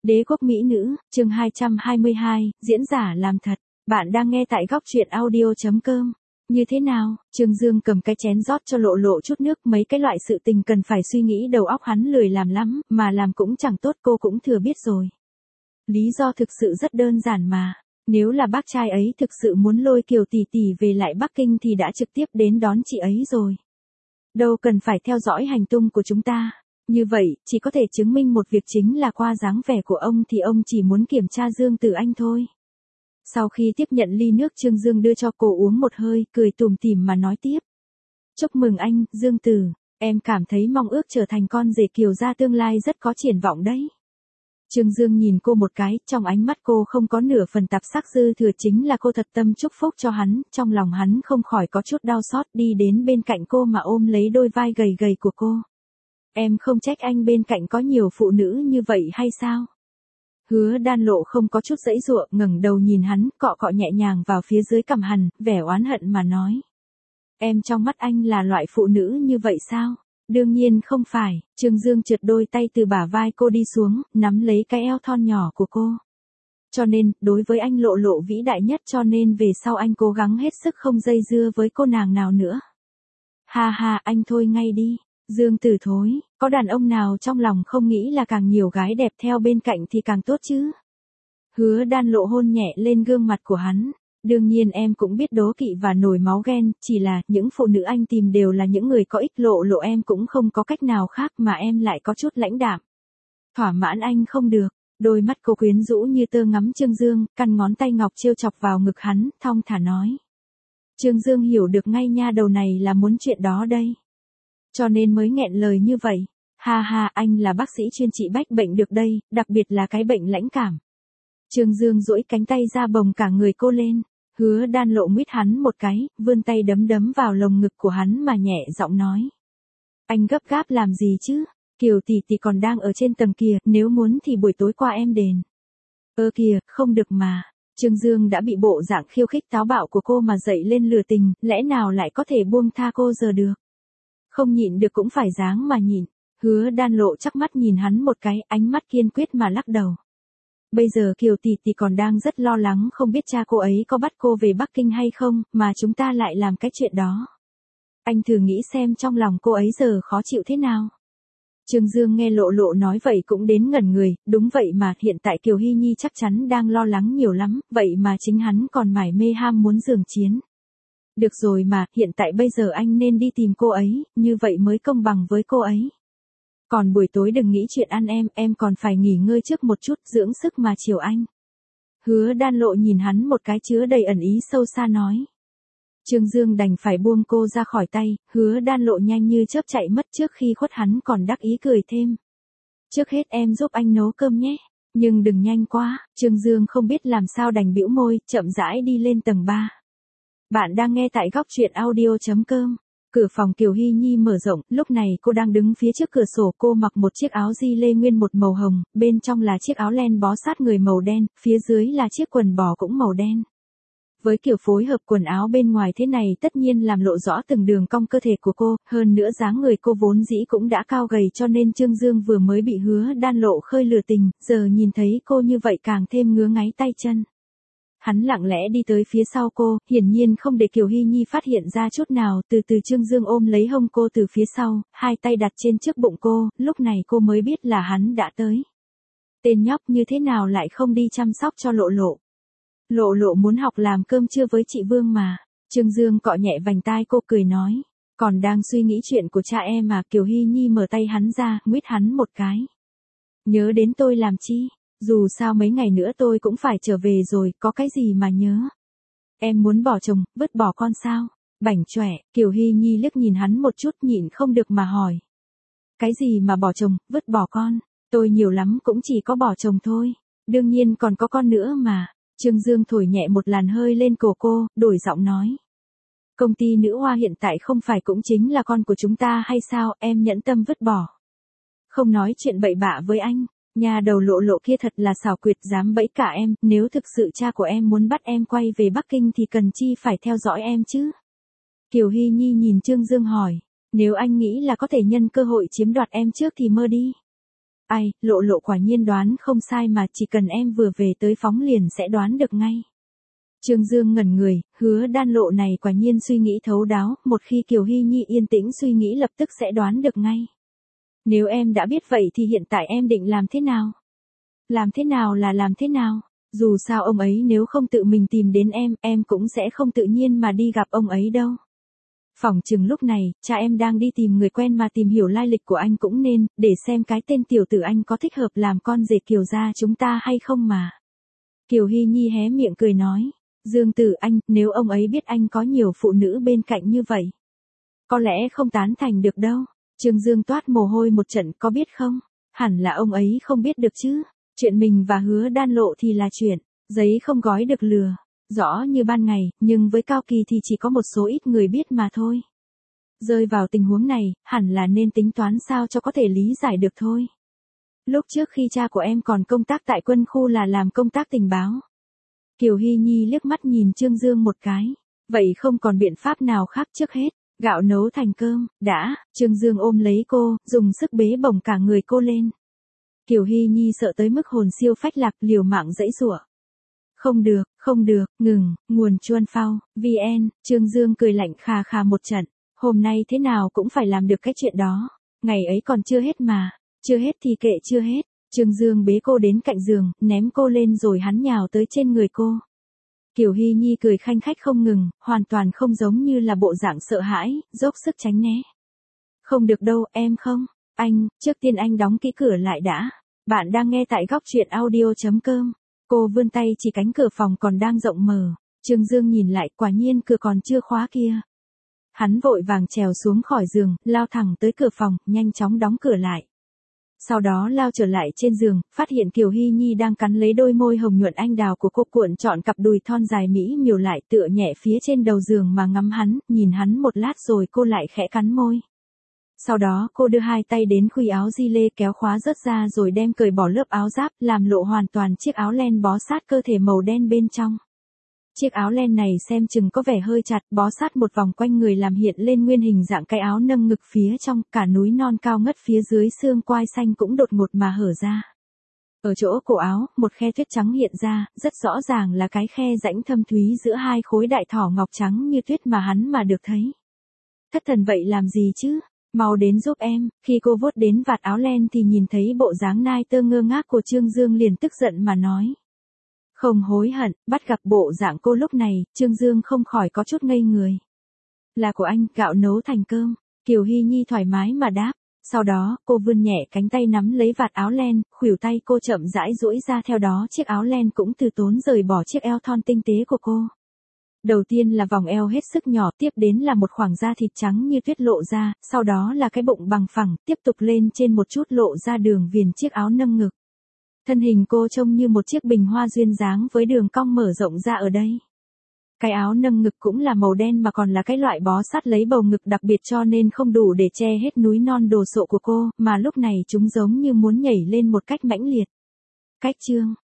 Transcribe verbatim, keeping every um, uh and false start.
Đế quốc mỹ nữ, chương hai trăm hai mươi hai, diễn giả làm thật. Bạn đang nghe tại góc truyện audio chấm com. Như thế nào? Trương Dương cầm cái chén rót cho Lộ Lộ chút nước, mấy cái loại sự tình cần phải suy nghĩ đầu óc hắn lười làm lắm, mà làm cũng chẳng tốt, cô cũng thừa biết rồi. Lý do thực sự rất đơn giản mà. Nếu là bác trai ấy thực sự muốn lôi Kiều tỷ tỷ về lại Bắc Kinh thì đã trực tiếp đến đón chị ấy rồi. Đâu cần phải theo dõi hành tung của chúng ta. Như vậy, chỉ có thể chứng minh một việc chính là qua dáng vẻ của ông thì ông chỉ muốn kiểm tra Dương Tử Anh thôi. Sau khi tiếp nhận ly nước, Trương Dương đưa cho cô uống một hơi, cười tủm tỉm mà nói tiếp. Chúc mừng anh, Dương Tử, em cảm thấy mong ước trở thành con rể Kiều gia tương lai rất có triển vọng đấy. Trương Dương nhìn cô một cái, trong ánh mắt cô không có nửa phần tạp sắc, dư thừa chính là cô thật tâm chúc phúc cho hắn, trong lòng hắn không khỏi có chút đau xót, đi đến bên cạnh cô mà ôm lấy đôi vai gầy gầy của cô. Em không trách anh bên cạnh có nhiều phụ nữ như vậy hay sao? Hứa Đan Lộ không có chút giãy giụa, ngẩng đầu nhìn hắn, cọ cọ nhẹ nhàng vào phía dưới cằm hắn, vẻ oán hận mà nói. Em trong mắt anh là loại phụ nữ như vậy sao? Đương nhiên không phải. Trương Dương trượt đôi tay từ bả vai cô đi xuống, nắm lấy cái eo thon nhỏ của cô. Cho nên, đối với anh Lộ Lộ vĩ đại nhất, cho nên về sau anh cố gắng hết sức không dây dưa với cô nàng nào nữa. Ha ha, anh thôi ngay đi. Dương Tử thối, có đàn ông nào trong lòng không nghĩ là càng nhiều gái đẹp theo bên cạnh thì càng tốt chứ? Hứa Đan Lộ hôn nhẹ lên gương mặt của hắn. Đương nhiên em cũng biết đố kỵ và nổi máu ghen, chỉ là những phụ nữ anh tìm đều là những người có ích, Lộ Lộ em cũng không có cách nào khác mà em lại có chút lãnh đạm. Thỏa mãn anh không được. Đôi mắt cô quyến rũ như tơ ngắm Trương Dương, căn ngón tay ngọc trêu chọc vào ngực hắn, thong thả nói. Trương Dương hiểu được ngay nha đầu này là muốn chuyện đó đây. Cho nên mới nghẹn lời như vậy. Ha ha, anh là bác sĩ chuyên trị bách bệnh được đây, đặc biệt là cái bệnh lãnh cảm. Trương Dương duỗi cánh tay ra bồng cả người cô lên. Hứa Đan Lộ nguyết hắn một cái, vươn tay đấm đấm vào lồng ngực của hắn mà nhẹ giọng nói. Anh gấp gáp làm gì chứ? Kiều tỷ tỷ còn đang ở trên tầng kia, nếu muốn thì buổi tối qua em đền. Ơ kìa, không được mà. Trương Dương đã bị bộ dạng khiêu khích táo bạo của cô mà dậy lên lừa tình, lẽ nào lại có thể buông tha cô giờ được? Không nhịn được cũng phải dáng mà nhịn. Hứa Đan Lộ chắc mắt nhìn hắn một cái, ánh mắt kiên quyết mà lắc đầu. Bây giờ Kiều tỷ tỷ còn đang rất lo lắng, không biết cha cô ấy có bắt cô về Bắc Kinh hay không, mà chúng ta lại làm cái chuyện đó. Anh thử nghĩ xem trong lòng cô ấy giờ khó chịu thế nào. Trương Dương nghe Lộ Lộ nói vậy cũng đến ngẩn người, đúng vậy mà, hiện tại Kiều Hy Nhi chắc chắn đang lo lắng nhiều lắm, vậy mà chính hắn còn mải mê ham muốn giường chiến. Được rồi mà, hiện tại bây giờ anh nên đi tìm cô ấy, như vậy mới công bằng với cô ấy. Còn buổi tối đừng nghĩ chuyện ăn em, em còn phải nghỉ ngơi trước một chút, dưỡng sức mà chiều anh. Hứa Đan Lộ nhìn hắn một cái chứa đầy ẩn ý sâu xa nói. Trương Dương đành phải buông cô ra khỏi tay, Hứa Đan Lộ nhanh như chớp chạy mất, trước khi khuất hắn còn đắc ý cười thêm. Trước hết em giúp anh nấu cơm nhé, nhưng đừng nhanh quá. Trương Dương không biết làm sao đành bĩu môi, chậm rãi đi lên tầng ba. Bạn đang nghe tại góc truyện audio chấm com. Cửa phòng Kiều Hy Nhi mở rộng, lúc này cô đang đứng phía trước cửa sổ, cô mặc một chiếc áo di lê nguyên một màu hồng, bên trong là chiếc áo len bó sát người màu đen, phía dưới là chiếc quần bò cũng màu đen. Với kiểu phối hợp quần áo bên ngoài thế này tất nhiên làm lộ rõ từng đường cong cơ thể của cô, hơn nữa dáng người cô vốn dĩ cũng đã cao gầy, cho nên Trương Dương vừa mới bị Hứa Đan Lộ khơi lừa tình, giờ nhìn thấy cô như vậy càng thêm ngứa ngáy tay chân. Hắn lặng lẽ đi tới phía sau cô, hiển nhiên không để Kiều Hy Nhi phát hiện ra chút nào, từ từ Trương Dương ôm lấy hông cô từ phía sau, hai tay đặt trên trước bụng cô, lúc này cô mới biết là hắn đã tới. Tên nhóc như thế nào lại không đi chăm sóc cho Lộ Lộ. Lộ Lộ muốn học làm cơm trưa với chị Vương mà. Trương Dương cọ nhẹ vành tai cô cười nói. Còn đang suy nghĩ chuyện của cha em mà. Kiều Hy Nhi mở tay hắn ra, nguyết hắn một cái. Nhớ đến tôi làm chi? Dù sao mấy ngày nữa tôi cũng phải trở về rồi, có cái gì mà nhớ. Em muốn bỏ chồng, vứt bỏ con sao? Bảnh chọe. Kiều Hy Nhi liếc nhìn hắn một chút, nhịn không được mà hỏi. Cái gì mà bỏ chồng, vứt bỏ con? Tôi nhiều lắm cũng chỉ có bỏ chồng thôi. Đương nhiên còn có con nữa mà. Trương Dương thổi nhẹ một làn hơi lên cổ cô, đổi giọng nói. Công ty nữ hoa hiện tại không phải cũng chính là con của chúng ta hay sao, em nhẫn tâm vứt bỏ. Không nói chuyện bậy bạ với anh. Nhà đầu Lộ Lộ kia thật là xảo quyệt, dám bẫy cả em, nếu thực sự cha của em muốn bắt em quay về Bắc Kinh thì cần chi phải theo dõi em chứ? Kiều Hy Nhi nhìn Trương Dương hỏi, nếu anh nghĩ là có thể nhân cơ hội chiếm đoạt em trước thì mơ đi. Ai, Lộ Lộ quả nhiên đoán không sai mà, chỉ cần em vừa về tới phóng liền sẽ đoán được ngay. Trương Dương ngẩn người, Hứa Đan Lộ này quả nhiên suy nghĩ thấu đáo, một khi Kiều Hy Nhi yên tĩnh suy nghĩ lập tức sẽ đoán được ngay. Nếu em đã biết vậy thì hiện tại em định làm thế nào? Làm thế nào là làm thế nào? Dù sao ông ấy nếu không tự mình tìm đến em, em cũng sẽ không tự nhiên mà đi gặp ông ấy đâu. Phỏng chừng lúc này, cha em đang đi tìm người quen mà tìm hiểu lai lịch của anh cũng nên, để xem cái tên tiểu tử anh có thích hợp làm con rể Kiều gia chúng ta hay không mà. Kiều Hy Nhi hé miệng cười nói, Dương Tử anh, nếu ông ấy biết anh có nhiều phụ nữ bên cạnh như vậy, có lẽ không tán thành được đâu. Trương Dương toát mồ hôi một trận, có biết không? Hẳn là ông ấy không biết được chứ. Chuyện mình và Hứa Đan Lộ thì là chuyện, giấy không gói được lừa. Rõ như ban ngày, nhưng với Cao Kỳ thì chỉ có một số ít người biết mà thôi. Rơi vào tình huống này, hẳn là nên tính toán sao cho có thể lý giải được thôi. Lúc trước khi cha của em còn công tác tại quân khu là làm công tác tình báo. Kiều Hy Nhi liếc mắt nhìn Trương Dương một cái. Vậy không còn biện pháp nào khác, trước hết, gạo nấu thành cơm, đã. Trương Dương ôm lấy cô, dùng sức bế bổng cả người cô lên. Kiều Hy Nhi sợ tới mức hồn siêu phách lạc, liều mạng giãy giụa. Không được, không được, ngừng, nguồn chuan phao, vn, Trương Dương cười lạnh khà khà một trận. Hôm nay thế nào cũng phải làm được cái chuyện đó. Ngày ấy còn chưa hết mà. Chưa hết thì kệ chưa hết. Trương Dương bế cô đến cạnh giường, ném cô lên rồi hắn nhào tới trên người cô. Kiều Hy Nhi cười khanh khách không ngừng, hoàn toàn không giống như là bộ dạng sợ hãi, dốc sức tránh né. Không được đâu, em không. Anh, trước tiên anh đóng kỹ cửa lại đã. Bạn đang nghe tại góc truyện audio chấm com. Cô vươn tay chỉ cánh cửa phòng còn đang rộng mở. Trương Dương nhìn lại, quả nhiên cửa còn chưa khóa kia. Hắn vội vàng trèo xuống khỏi giường, lao thẳng tới cửa phòng, nhanh chóng đóng cửa lại. Sau đó lao trở lại trên giường, phát hiện Kiều Hy Nhi đang cắn lấy đôi môi hồng nhuận anh đào của cô, cuộn trọn cặp đùi thon dài mỹ miều lại, tựa nhẹ phía trên đầu giường mà ngắm hắn, nhìn hắn một lát rồi cô lại khẽ cắn môi. Sau đó cô đưa hai tay đến khuy áo di lê kéo khóa rớt ra rồi đem cởi bỏ lớp áo giáp, làm lộ hoàn toàn chiếc áo len bó sát cơ thể màu đen bên trong. Chiếc áo len này xem chừng có vẻ hơi chặt, bó sát một vòng quanh người làm hiện lên nguyên hình dạng cái áo nâng ngực phía trong, cả núi non cao ngất phía dưới xương quai xanh cũng đột ngột mà hở ra. Ở chỗ cổ áo, một khe tuyết trắng hiện ra, rất rõ ràng là cái khe rãnh thâm thúy giữa hai khối đại thỏ ngọc trắng như tuyết mà hắn mà được thấy. Thất thần vậy làm gì chứ? Mau đến giúp em. Khi cô vuốt đến vạt áo len thì nhìn thấy bộ dáng nai tơ ngơ ngác của Trương Dương liền tức giận mà nói. Không hối hận, bắt gặp bộ dạng cô lúc này, Trương Dương không khỏi có chút ngây người. Là của anh, gạo nấu thành cơm. Kiều Hy Nhi thoải mái mà đáp. Sau đó, cô vươn nhẹ cánh tay nắm lấy vạt áo len, khuỷu tay cô chậm rãi duỗi ra, theo đó chiếc áo len cũng từ tốn rời bỏ chiếc eo thon tinh tế của cô. Đầu tiên là vòng eo hết sức nhỏ, tiếp đến là một khoảng da thịt trắng như tuyết lộ ra, sau đó là cái bụng bằng phẳng, tiếp tục lên trên một chút lộ ra đường viền chiếc áo nâng ngực. Thân hình cô trông như một chiếc bình hoa duyên dáng với đường cong mở rộng ra ở đây. Cái áo nâng ngực cũng là màu đen mà còn là cái loại bó sát lấy bầu ngực đặc biệt cho nên không đủ để che hết núi non đồ sộ của cô, mà lúc này chúng giống như muốn nhảy lên một cách mãnh liệt. Cách chương